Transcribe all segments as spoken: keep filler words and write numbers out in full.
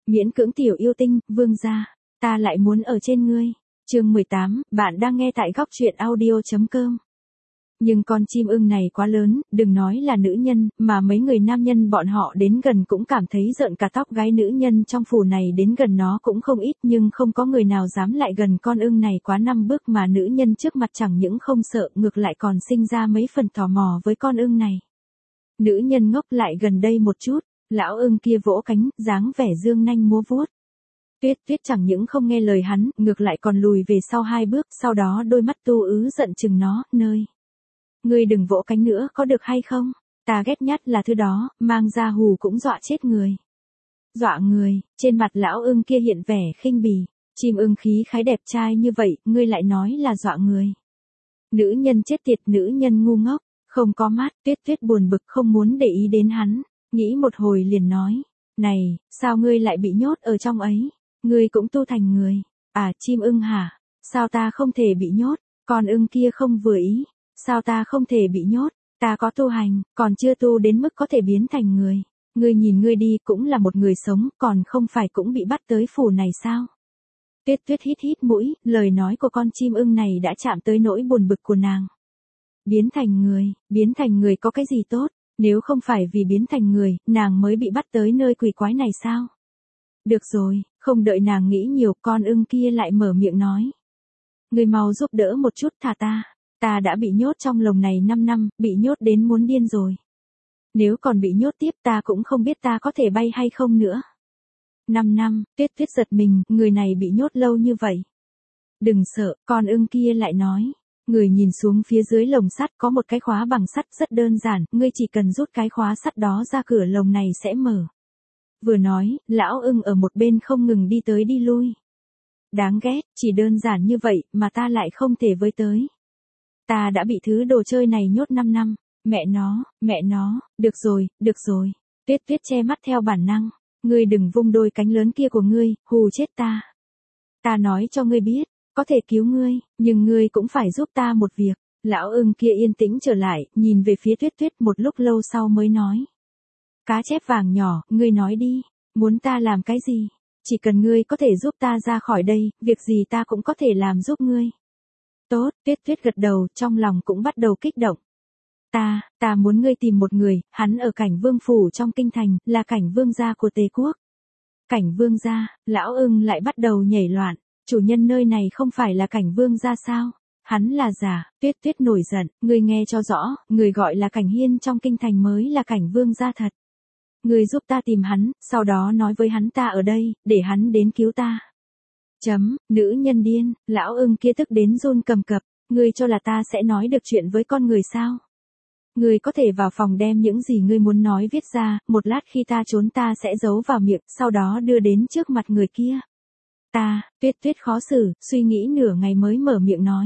Miễn cưỡng tiểu yêu tinh, vương gia, ta lại muốn ở trên ngươi. Chương mười tám, bạn đang nghe tại góc truyện audio chấm com. Nhưng con chim ưng này quá lớn, đừng nói là nữ nhân, mà mấy người nam nhân bọn họ đến gần cũng cảm thấy rợn cả tóc gáy. Nữ nhân trong phủ này đến gần nó cũng không ít, nhưng không có người nào dám lại gần con ưng này quá năm bước, mà nữ nhân trước mặt chẳng những không sợ, ngược lại còn sinh ra mấy phần tò mò với con ưng này. Nữ nhân ngốc lại gần đây một chút, lão ưng kia vỗ cánh, dáng vẻ dương nanh múa vuốt. Tuyết Tuyết chẳng những không nghe lời hắn, ngược lại còn lùi về sau hai bước, sau đó đôi mắt tu ứ giận chừng nó, nơi. Ngươi đừng vỗ cánh nữa có được hay không? Ta ghét nhất là thứ đó, mang ra hù cũng dọa chết người. Dọa người, trên mặt lão ưng kia hiện vẻ khinh bỉ, chim ưng khí khái đẹp trai như vậy, ngươi lại nói là dọa người. Nữ nhân chết tiệt, nữ nhân ngu ngốc, không có mắt. Tuyết Tuyết buồn bực không muốn để ý đến hắn, nghĩ một hồi liền nói, này, sao ngươi lại bị nhốt ở trong ấy? Ngươi cũng tu thành người. À, chim ưng hả? Sao ta không thể bị nhốt? Con ưng kia không vừa ý. Sao ta không thể bị nhốt? Ta có tu hành, còn chưa tu đến mức có thể biến thành người. Ngươi nhìn ngươi đi cũng là một người sống, còn không phải cũng bị bắt tới phủ này sao? Tuyết Tuyết hít hít mũi, lời nói của con chim ưng này đã chạm tới nỗi buồn bực của nàng. Biến thành người, biến thành người có cái gì tốt? Nếu không phải vì biến thành người, nàng mới bị bắt tới nơi quỷ quái này sao? Được rồi, không đợi nàng nghĩ nhiều, con ưng kia lại mở miệng nói. Ngươi mau giúp đỡ một chút thả ta. Ta đã bị nhốt trong lồng này năm năm, bị nhốt đến muốn điên rồi. Nếu còn bị nhốt tiếp ta cũng không biết ta có thể bay hay không nữa. năm năm, Tuyết Tuyết giật mình, người này bị nhốt lâu như vậy. Đừng sợ, con ưng kia lại nói. Người nhìn xuống phía dưới lồng sắt có một cái khóa bằng sắt rất đơn giản, ngươi chỉ cần rút cái khóa sắt đó ra cửa lồng này sẽ mở. Vừa nói, lão ưng ở một bên không ngừng đi tới đi lui. Đáng ghét, chỉ đơn giản như vậy mà ta lại không thể với tới. Ta đã bị thứ đồ chơi này nhốt năm năm, mẹ nó, mẹ nó, được rồi, được rồi. Tuyết Tuyết che mắt theo bản năng, ngươi đừng vung đôi cánh lớn kia của ngươi, hù chết ta. Ta nói cho ngươi biết, có thể cứu ngươi, nhưng ngươi cũng phải giúp ta một việc. Lão ưng kia yên tĩnh trở lại, nhìn về phía Tuyết Tuyết một lúc lâu sau mới nói. Cá chép vàng nhỏ, ngươi nói đi, muốn ta làm cái gì? Chỉ cần ngươi có thể giúp ta ra khỏi đây, việc gì ta cũng có thể làm giúp ngươi. Tốt, Tuyết Tuyết gật đầu, trong lòng cũng bắt đầu kích động. Ta, ta muốn ngươi tìm một người, hắn ở Cảnh Vương phủ trong kinh thành, là Cảnh Vương gia của Tề quốc. Cảnh Vương gia, lão ưng lại bắt đầu nhảy loạn, chủ nhân nơi này không phải là Cảnh Vương gia sao? Hắn là giả. Tuyết Tuyết nổi giận, ngươi nghe cho rõ, người gọi là Cảnh Hiên trong kinh thành mới là Cảnh Vương gia thật. Ngươi giúp ta tìm hắn, sau đó nói với hắn ta ở đây, để hắn đến cứu ta. Chấm, nữ nhân điên, lão ưng kia tức đến run cầm cập, ngươi cho là ta sẽ nói được chuyện với con người sao? Ngươi có thể vào phòng đem những gì ngươi muốn nói viết ra, một lát khi ta trốn ta sẽ giấu vào miệng, sau đó đưa đến trước mặt người kia. Ta, Tuyết Tuyết khó xử, suy nghĩ nửa ngày mới mở miệng nói.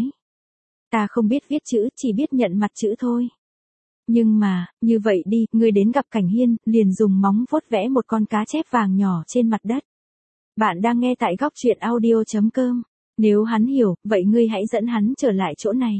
Ta không biết viết chữ, chỉ biết nhận mặt chữ thôi. Nhưng mà, như vậy đi, ngươi đến gặp Cảnh Hiên, liền dùng móng vuốt vẽ một con cá chép vàng nhỏ trên mặt đất. Bạn đang nghe tại góc truyện audio chấm com. Nếu hắn hiểu, vậy ngươi hãy dẫn hắn trở lại chỗ này.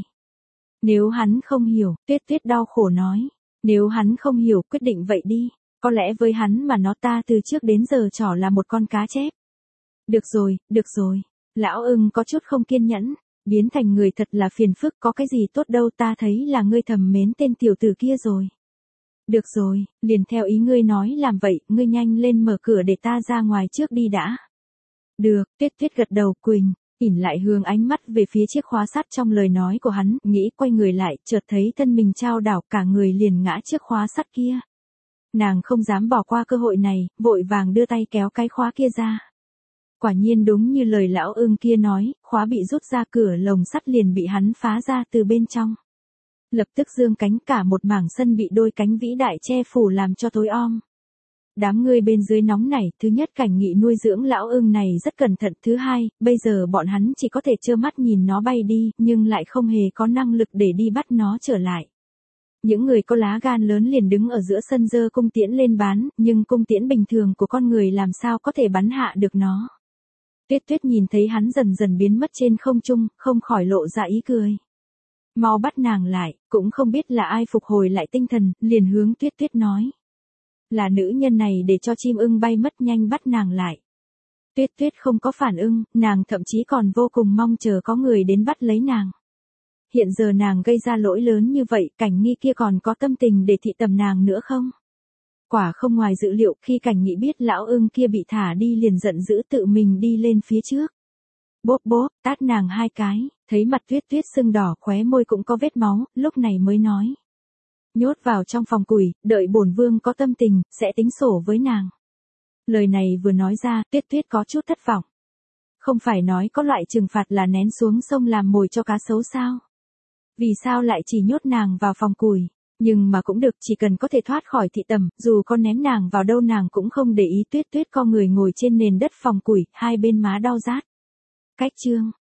Nếu hắn không hiểu, Tuyết Tuyết đau khổ nói. Nếu hắn không hiểu, quyết định vậy đi. Có lẽ với hắn mà nó ta từ trước đến giờ trỏ là một con cá chép. Được rồi, được rồi. Lão ưng có chút không kiên nhẫn. Biến thành người thật là phiền phức, có cái gì tốt đâu, ta thấy là ngươi thầm mến tên tiểu tử kia rồi. Được rồi, liền theo ý ngươi nói làm vậy, ngươi nhanh lên mở cửa để ta ra ngoài trước đi đã. Được, Tuyết Tuyết gật đầu, Quỳnh, ỉn lại hướng ánh mắt về phía chiếc khóa sắt trong lời nói của hắn, nghĩ quay người lại, chợt thấy thân mình chao đảo, cả người liền ngã chiếc khóa sắt kia. Nàng không dám bỏ qua cơ hội này, vội vàng đưa tay kéo cái khóa kia ra. Quả nhiên đúng như lời lão ưng kia nói, khóa bị rút ra, cửa lồng sắt liền bị hắn phá ra từ bên trong. Lập tức dương cánh, cả một mảng sân bị đôi cánh vĩ đại che phủ làm cho tối om. Đám người bên dưới nóng nảy, thứ nhất Cảnh Nghị nuôi dưỡng lão ưng này rất cẩn thận, thứ hai, bây giờ bọn hắn chỉ có thể trơ mắt nhìn nó bay đi, nhưng lại không hề có năng lực để đi bắt nó trở lại. Những người có lá gan lớn liền đứng ở giữa sân giơ cung tiễn lên bắn, nhưng cung tiễn bình thường của con người làm sao có thể bắn hạ được nó. Tuyết Tuyết nhìn thấy hắn dần dần biến mất trên không trung, không khỏi lộ ra ý cười. Mau bắt nàng lại, cũng không biết là ai phục hồi lại tinh thần, liền hướng Tuyết Tuyết nói. Là nữ nhân này để cho chim ưng bay mất, nhanh bắt nàng lại. Tuyết Tuyết không có phản ưng, nàng thậm chí còn vô cùng mong chờ có người đến bắt lấy nàng. Hiện giờ nàng gây ra lỗi lớn như vậy, Cảnh Nghi kia còn có tâm tình để thị tầm nàng nữa không? Quả không ngoài dự liệu, khi Cảnh Nghị biết lão ưng kia bị thả đi liền giận dữ tự mình đi lên phía trước. Bốp bốp, tát nàng hai cái, thấy mặt Tuyết Tuyết sưng đỏ, khóe môi cũng có vết máu, lúc này mới nói. Nhốt vào trong phòng củi, đợi bổn vương có tâm tình, sẽ tính sổ với nàng. Lời này vừa nói ra, Tuyết Tuyết có chút thất vọng. Không phải nói có loại trừng phạt là ném xuống sông làm mồi cho cá sấu sao? Vì sao lại chỉ nhốt nàng vào phòng củi? Nhưng mà cũng được, chỉ cần có thể thoát khỏi thị tầm, dù con ném nàng vào đâu nàng cũng không để ý. Tuyết Tuyết co người ngồi trên nền đất phòng củi, hai bên má đau rát. Cách chương